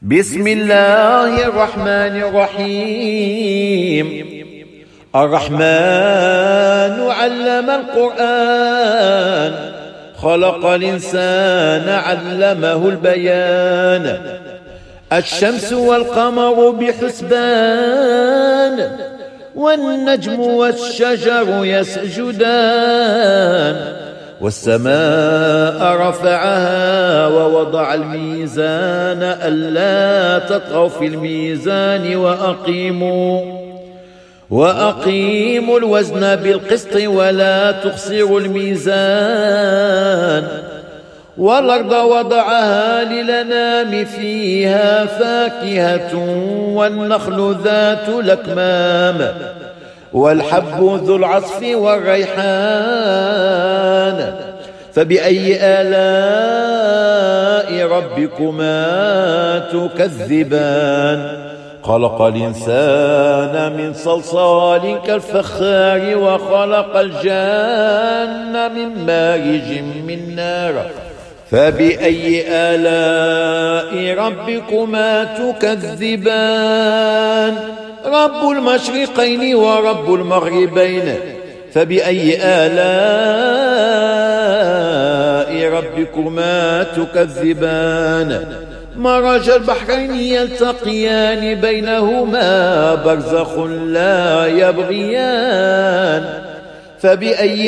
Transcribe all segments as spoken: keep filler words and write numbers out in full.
بسم الله الرحمن الرحيم. الرحمن علم القرآن، خلق الإنسان علمه البيان. الشمس والقمر بحسبان، والنجم والشجر يسجدان. والسماء رفعها ووضع الميزان ألا تطغوا في الميزان وأقيموا وأقيموا الوزن بالقسط ولا تخسروا الميزان. والأرض وضعها للأنام فيها فاكهة والنخل ذات الأكمام والحب ذو العصف والريحان. فبأي آلاء ربكما تكذبان؟ خلق الإنسان من صلصال كالفخار وخلق الجان من مارج من نار. فبأي آلاء ربكما تكذبان؟ رب المشرقين ورب المغربين. فبأي آلاء ربكما تكذبان؟ مرج البحرين يلتقيان بينهما برزخ لا يبغيان. فبأي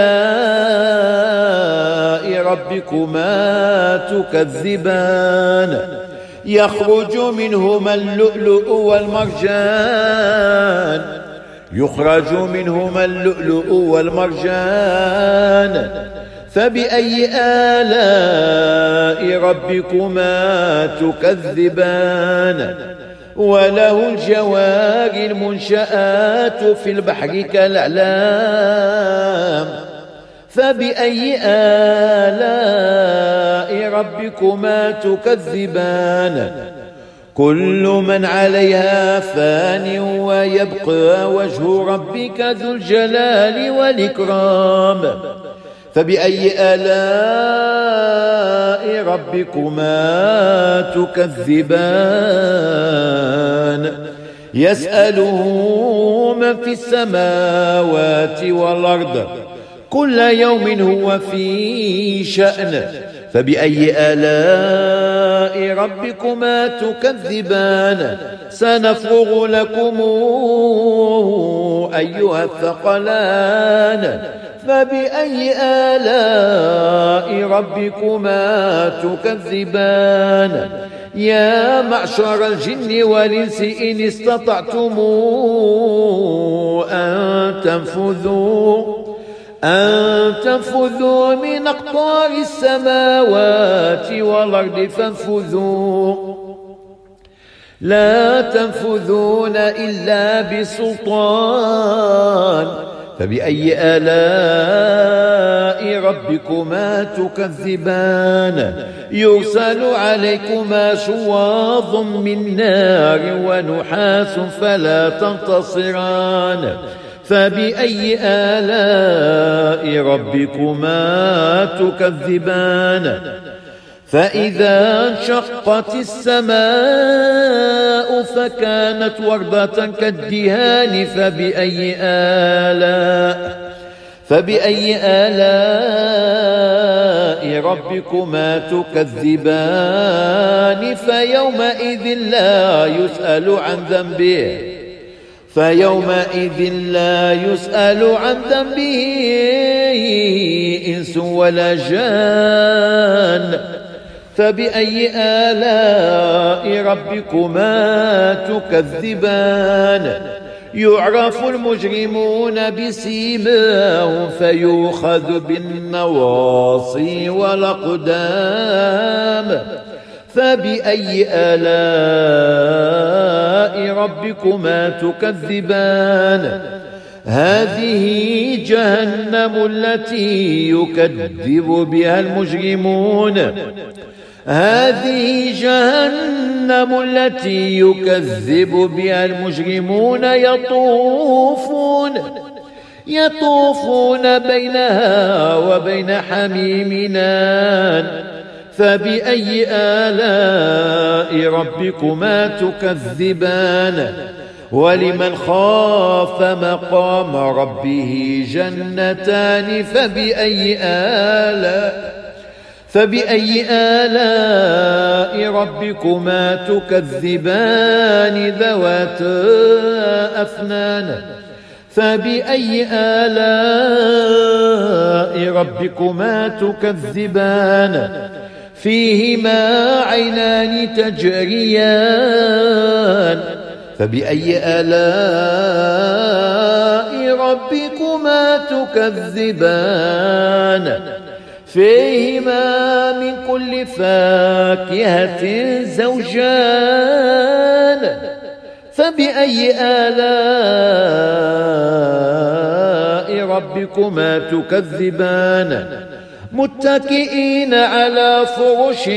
آلاء ربكما تكذبان؟ يخرج منهما اللؤلؤ والمرجان يخرج منهما اللؤلؤ والمرجان. فبأي آلاء ربكما تكذبان؟ وله الجوار المنشآت في البحر كالأعلام. فبأي آلاء ربكما تكذبان؟ كل من عليها فان ويبقى وجه ربك ذو الجلال والإكرام. فبأي آلاء ربكما تكذبان؟ يسأله من في السماوات والأرض كل يوم هو في شأن. فبأي آلاء ربكما تكذبان؟ سنفرغ لكم أيها الثقلان. فبأي آلاء ربكما تكذبان؟ يا معشر الجن والإنس إن استطعتم أن تنفذوا أن تنفذوا من أقطار السماوات والأرض فانفذوا، لا تنفذون إلا بسلطان. فبأي آلاء ربكما تكذبان؟ يرسل عليكما شواظ من نار ونحاس فلا تنتصران. فبأي آلاء ربكما تكذبان؟ فإذا انشقت السماء فكانت وردة كالدهان. فبأي آلاء فبأي آلاء ربكما تكذبان؟ فيومئذ لا يسأل عن ذنبه فيومئذ لا يسأل عن ذنبه إنس ولا جان. فبأي آلاء ربكما تكذبان؟ يعرف المجرمون بسيماهم فيؤخذ بالنواصي والأقدام. فبأي آلاء ربكما تكذبان؟ هذه جهنم التي يكذب بها المجرمون هذه جهنم التي يكذب بها المجرمون يطوفون يطوفون بينها وبين حميم آن فبأي آلاء ربكما تكذبان ولمن خاف مقام ربه جنتان فبأي آلاء فبأي آلاء ربكما تكذبان ذواتا أفنان فبأي آلاء ربكما تكذبان فيهما عينان تجريان فبأي آلاء ربكما تكذبان فيهما من كل فاكهة زوجان فبأي آلاء ربكما تكذبان متكئين على فرش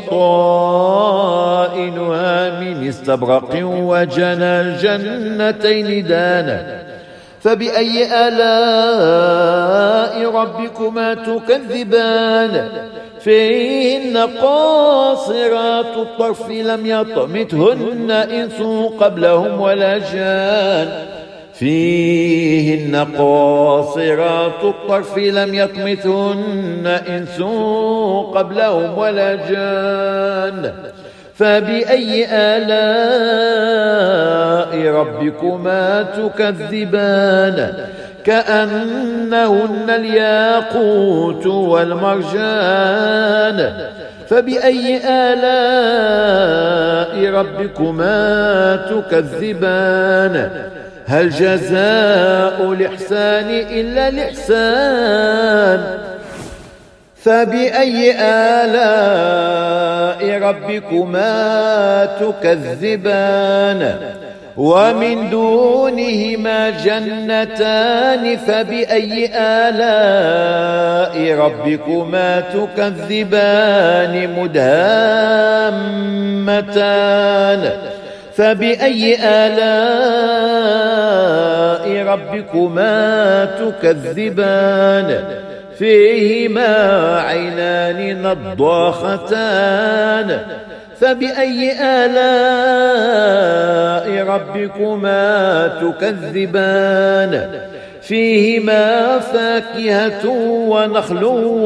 بطائنها من استبرق وجنى الجنتين دانا فبأي آلاء ربكما تكذبان فيهن قاصرات الطرف لم يطمثهن إنس قبلهم ولا جان فيهن قاصرات الطرف لم يطمثهن إنس قبلهم ولا جان فبأي آلاء ربكما تكذبان كأنهن الياقوت والمرجان فبأي آلاء ربكما تكذبان هل جزاء الإحسان إلا الإحسان فبأي آلاء ربكما تكذبان ومن دونهما جنتان فبأي آلاء ربكما تكذبان مدهامتان فبأي آلاء ربكما تكذبان فيهما عينان نضاختان فبأي آلاء ربكما تكذبان فيهما فاكهة ونخل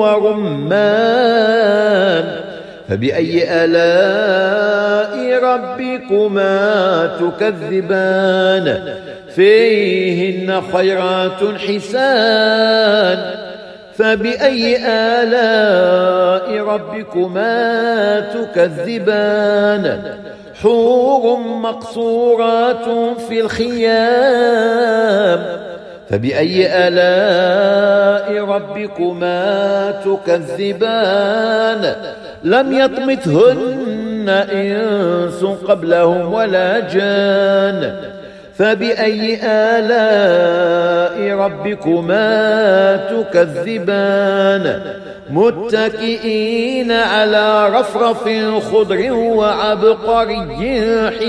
ورمان فبأي آلاء ربكما تكذبان فيهن خيرات حسان فبأي آلاء ربكما تكذبان حور مقصورات في الخيام فبأي آلاء ربكما تكذبان لم يطمثهن إنس قبلهم ولا جان فبأي آلاء ربكما تكذبان متكئين على رفرف خضر وعبقري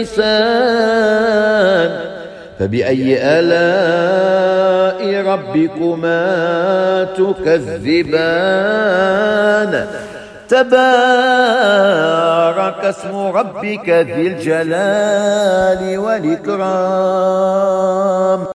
حسان فبأي آلاء ربكما تكذبان تبارك اسم ربك ذي الجلال والإكرام.